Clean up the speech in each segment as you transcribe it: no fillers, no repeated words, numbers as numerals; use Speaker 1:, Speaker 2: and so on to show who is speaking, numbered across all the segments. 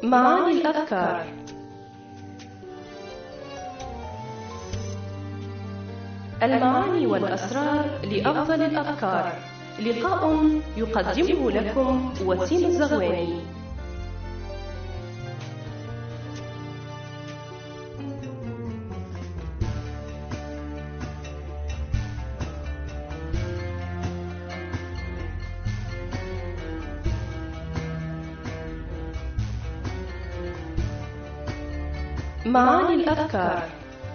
Speaker 1: معاني الأذكار. المعاني والأسرار لأفضل الأذكار. لقاء يقدمه لكم وسيم الزغواني. معاني الأذكار.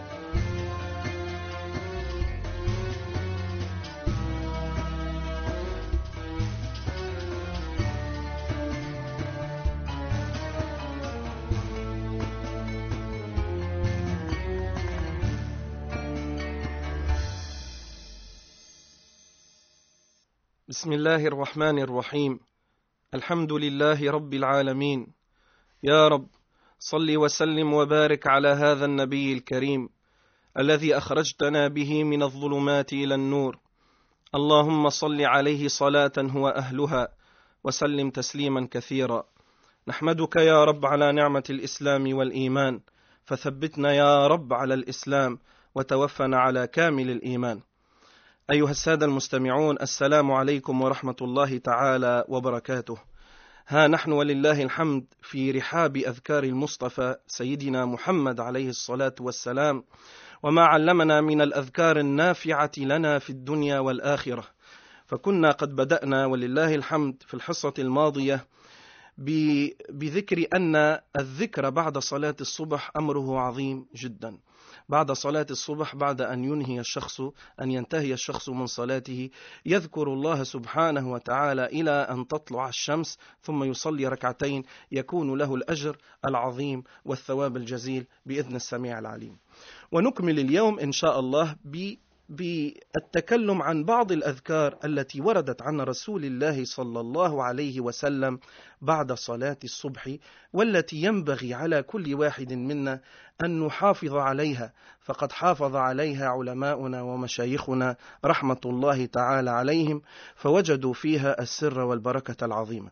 Speaker 2: بسم الله الرحمن الرحيم. الحمد لله رب العالمين. يا رب صل وسلم وبارك على هذا النبي الكريم الذي أخرجتنا به من الظلمات إلى النور. اللهم صل عليه صلاة هو أهلها وسلم تسليما كثيرا. نحمدك يا رب على نعمة الإسلام والإيمان، فثبتنا يا رب على الإسلام وتوفنا على كامل الإيمان. أيها السادة المستمعون، السلام عليكم ورحمة الله تعالى وبركاته. ها نحن ولله الحمد في رحاب أذكار المصطفى سيدنا محمد عليه الصلاة والسلام، وما علمنا من الأذكار النافعة لنا في الدنيا والآخرة. فكنا قد بدأنا ولله الحمد في الحصة الماضية بذكر أن الذكر بعد صلاة الصبح أمره عظيم جدا. بعد صلاة الصبح، بعد أن ينتهي الشخص من صلاته، يذكر الله سبحانه وتعالى إلى أن تطلع الشمس، ثم يصلي ركعتين، يكون له الأجر العظيم والثواب الجزيل بإذن السميع العليم. ونكمل اليوم إن شاء الله بالتكلم عن بعض الأذكار التي وردت عن رسول الله صلى الله عليه وسلم بعد صلاة الصبح، والتي ينبغي على كل واحد منا أن نحافظ عليها، فقد حافظ عليها علماؤنا ومشايخنا رحمة الله تعالى عليهم، فوجدوا فيها السر والبركة العظيمة.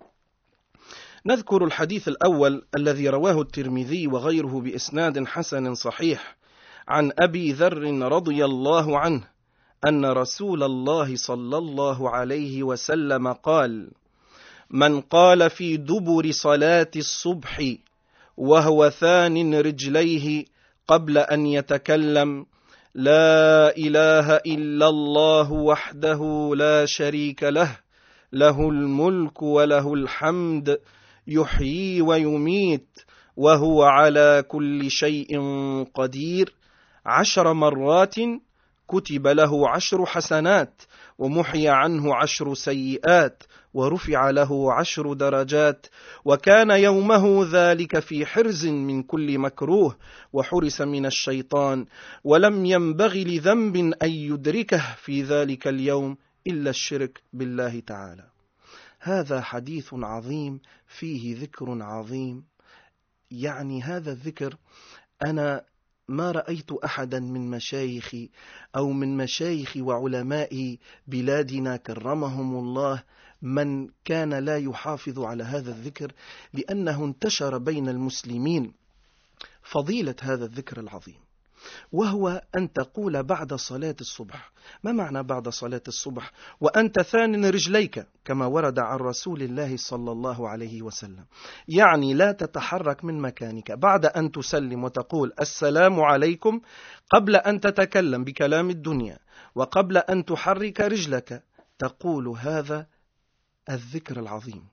Speaker 2: نذكر الحديث الأول الذي رواه الترمذي وغيره بإسناد حسن صحيح عن أبي ذر رضي الله عنه أن رسول الله صلى الله عليه وسلم قال: من قال في دبر صلاة الصبح وهو ثان رجليه قبل أن يتكلم: لا إله إلا الله وحده لا شريك له، له الملك وله الحمد، يحيي ويميت وهو على كل شيء قدير، 10 مرات كتب له 10 حسنات، ومحي عنه 10 سيئات، ورفع له 10 درجات، وكان يومه ذلك في حرز من كل مكروه، وحرس من الشيطان، ولم ينبغ لذنب أن يدركه في ذلك اليوم إلا الشرك بالله تعالى. هذا حديث عظيم فيه ذكر عظيم. يعني هذا الذكر أنا ما رأيت أحدا من مشايخي أو من مشايخ وعلماء بلادنا كرمهم الله من كان لا يحافظ على هذا الذكر، لأنه انتشر بين المسلمين فضيلة هذا الذكر العظيم، وهو أن تقول بعد صلاة الصبح. ما معنى بعد صلاة الصبح وأنت ثان رجليك كما ورد عن رسول الله صلى الله عليه وسلم؟ يعني لا تتحرك من مكانك بعد أن تسلم وتقول السلام عليكم، قبل أن تتكلم بكلام الدنيا وقبل أن تحرك رجلك تقول هذا الذكر العظيم: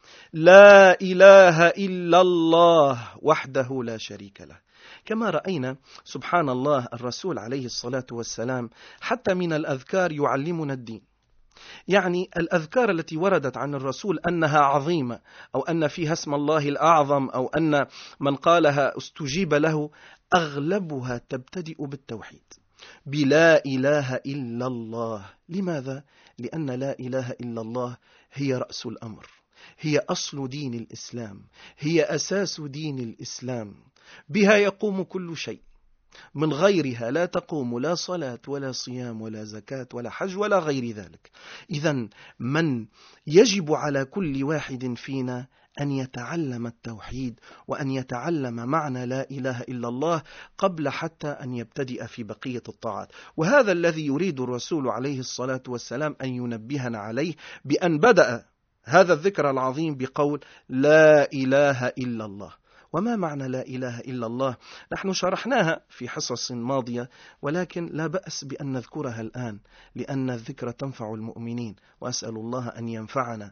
Speaker 2: لا إله إلا الله وحده لا شريك له. كما رأينا سبحان الله الرسول عليه الصلاة والسلام حتى من الأذكار يعلمنا الدين. يعني الأذكار التي وردت عن الرسول أنها عظيمة، أو أن فيها اسم الله الأعظم، أو أن من قالها استجيب له، أغلبها تبتدئ بالتوحيد، بلا إله إلا الله. لماذا؟ لأن لا إله إلا الله هي رأس الأمر، هي أصل دين الإسلام، هي أساس دين الإسلام، بها يقوم كل شيء. من غيرها لا تقوم لا صلاة ولا صيام ولا زكاة ولا حج ولا غير ذلك. إذن من يجب على كل واحد فينا أن يتعلم التوحيد وأن يتعلم معنى لا إله إلا الله قبل حتى أن يبتدئ في بقية الطاعات. وهذا الذي يريد الرسول عليه الصلاة والسلام أن ينبهنا عليه بأن بدأ هذا الذكر العظيم بقول لا إله إلا الله. وما معنى لا إله إلا الله؟ نحن شرحناها في حصص ماضية، ولكن لا بأس بأن نذكرها الآن لأن الذكر تنفع المؤمنين، وأسأل الله أن ينفعنا.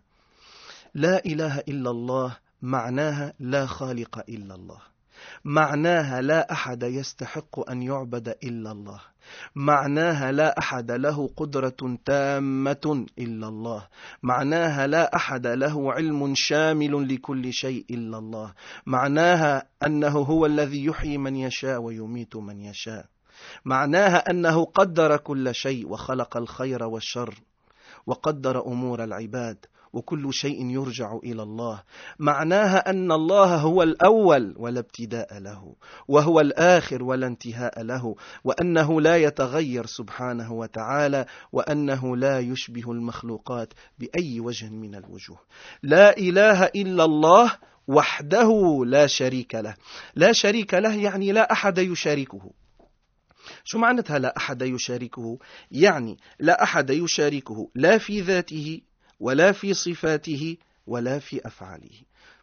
Speaker 2: لا إله إلا الله معناها لا خالق إلا الله، معناها لا أحد يستحق أن يعبد إلا الله، معناها لا أحد له قدرة تامة إلا الله، معناها لا أحد له علم شامل لكل شيء إلا الله، معناها أنه هو الذي يحيي من يشاء ويميت من يشاء، معناها أنه قدر كل شيء وخلق الخير والشر وقدر أمور العباد، وكل شيء يرجع إلى الله. معناها أن الله هو الأول ولا ابتداء له، وهو الآخر ولا انتهاء له، وأنه لا يتغير سبحانه وتعالى، وأنه لا يشبه المخلوقات بأي وجه من الوجوه. لا إله إلا الله وحده لا شريك له. لا شريك له يعني لا أحد يشاركه. شو معناتها لا أحد يشاركه؟ يعني لا أحد يشاركه لا في ذاته ولا في صفاته ولا في أفعاله.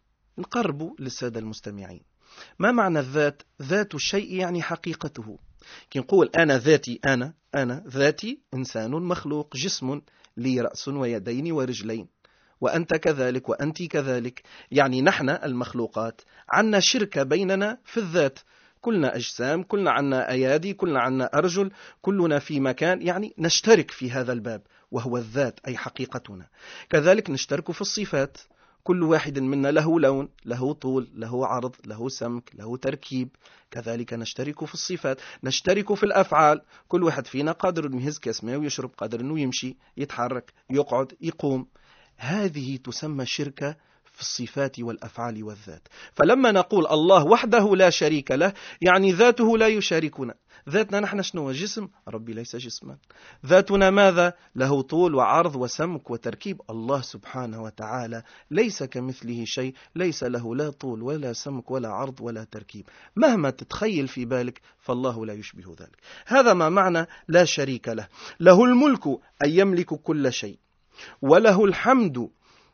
Speaker 2: نقرب للسادة المستمعين. ما معنى الذات؟ ذات الشيء يعني حقيقته. كي نقول أنا ذاتي، أنا ذاتي إنسان مخلوق، جسم لي رأس ويدين ورجلين، وأنت كذلك وأنت كذلك. يعني نحن المخلوقات عنا شركة بيننا في الذات، كلنا أجسام، كلنا عنا أيادي، كلنا عنا أرجل، كلنا في مكان، يعني نشترك في هذا الباب وهو الذات أي حقيقتنا. كذلك نشترك في الصفات، كل واحد منا له لون، له طول، له عرض، له سمك، له تركيب. كذلك نشترك في الصفات. نشترك في الأفعال، كل واحد فينا قادر أنه يهز كاس ماء ويشرب، قادر أنه يمشي، يتحرك، يقعد، يقوم. هذه تسمى شركة في الصفات والأفعال والذات. فلما نقول الله وحده لا شريك له يعني ذاته لا يشاركنا. ذاتنا نحن شنو؟ جسم؟ ربي ليس جسما. ذاتنا ماذا؟ له طول وعرض وسمك وتركيب. الله سبحانه وتعالى ليس كمثله شيء، ليس له لا طول ولا سمك ولا عرض ولا تركيب. مهما تتخيل في بالك فالله لا يشبه ذلك. هذا ما معنى لا شريك له. له الملك أي يملك كل شيء، وله الحمد،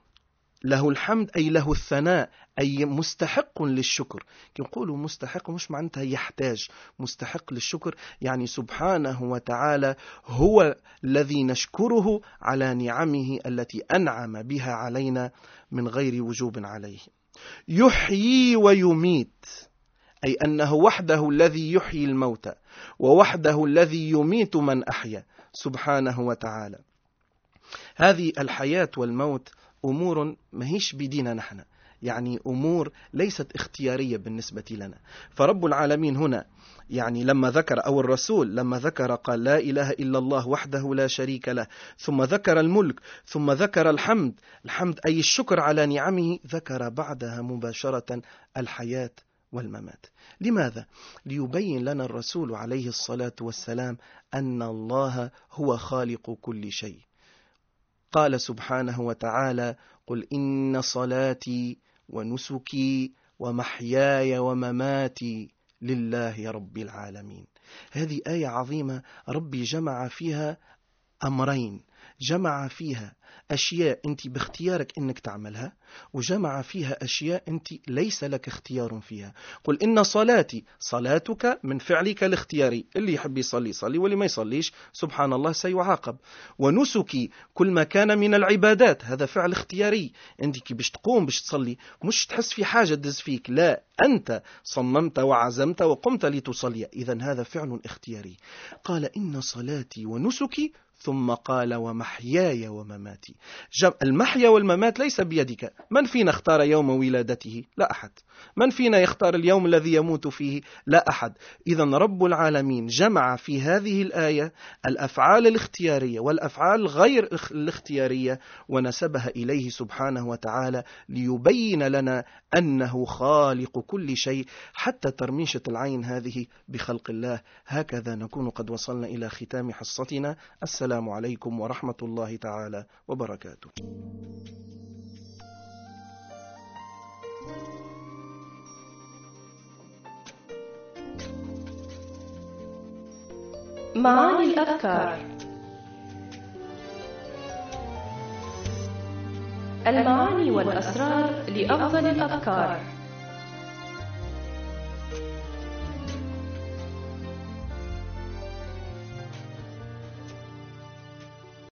Speaker 2: له الحمد أي له الثناء أي مستحق للشكر. نقولوا مستحق مش معناتها يحتاج، مستحق للشكر يعني سبحانه وتعالى هو الذي نشكره على نعمه التي أنعم بها علينا من غير وجوب عليه. يحيي ويميت أي أنه وحده الذي يحيي الموتى، ووحده الذي يميت من أحيا سبحانه وتعالى. هذه الحياة والموت أمور ماهيش بدينا نحن، يعني أمور ليست اختيارية بالنسبة لنا. فرب العالمين هنا يعني لما ذكر، أو الرسول لما ذكر قال لا إله إلا الله وحده لا شريك له، ثم ذكر الملك، ثم ذكر الحمد، الحمد أي الشكر على نعمه، ذكر بعدها مباشرة الحياة والممات. لماذا؟ ليبين لنا الرسول عليه الصلاة والسلام أن الله هو خالق كل شيء. قال سبحانه وتعالى قل إن صلاتي ونسكي ومحياي ومماتي لله رب العالمين. هذه آية عظيمة، ربي جمع فيها أمرين، جمع فيها أشياء أنت باختيارك أنك تعملها، وجمع فيها أشياء أنت ليس لك اختيار فيها. قل إن صلاتي، صلاتك من فعلك الاختياري، اللي يحب يصلي يصلي واللي ما يصليش سبحان الله سيعاقب. ونسكي كل ما كان من العبادات، هذا فعل اختياري، أنت كي باش تقوم باش تصلي مش تحس في حاجة تدز فيك، لا أنت صممت وعزمت وقمت لتصلي، إذن هذا فعل اختياري. قال إن صلاتي ونسكي ثم قال ومحياي ومماتي. المحيا والممات ليس بيدك. من فينا اختار يوم ولادته؟ لا أحد. من فينا يختار اليوم الذي يموت فيه؟ لا أحد. إذن رب العالمين جمع في هذه الآية الأفعال الاختيارية والأفعال غير الاختيارية ونسبها إليه سبحانه وتعالى ليبين لنا أنه خالق كل شيء، حتى ترميشة العين هذه بخلق الله. هكذا نكون قد وصلنا إلى ختام حصتنا. السلام عليكم ورحمة الله تعالى وبركاته.
Speaker 1: معاني الأذكار. المعاني والأسرار لأفضل الأذكار.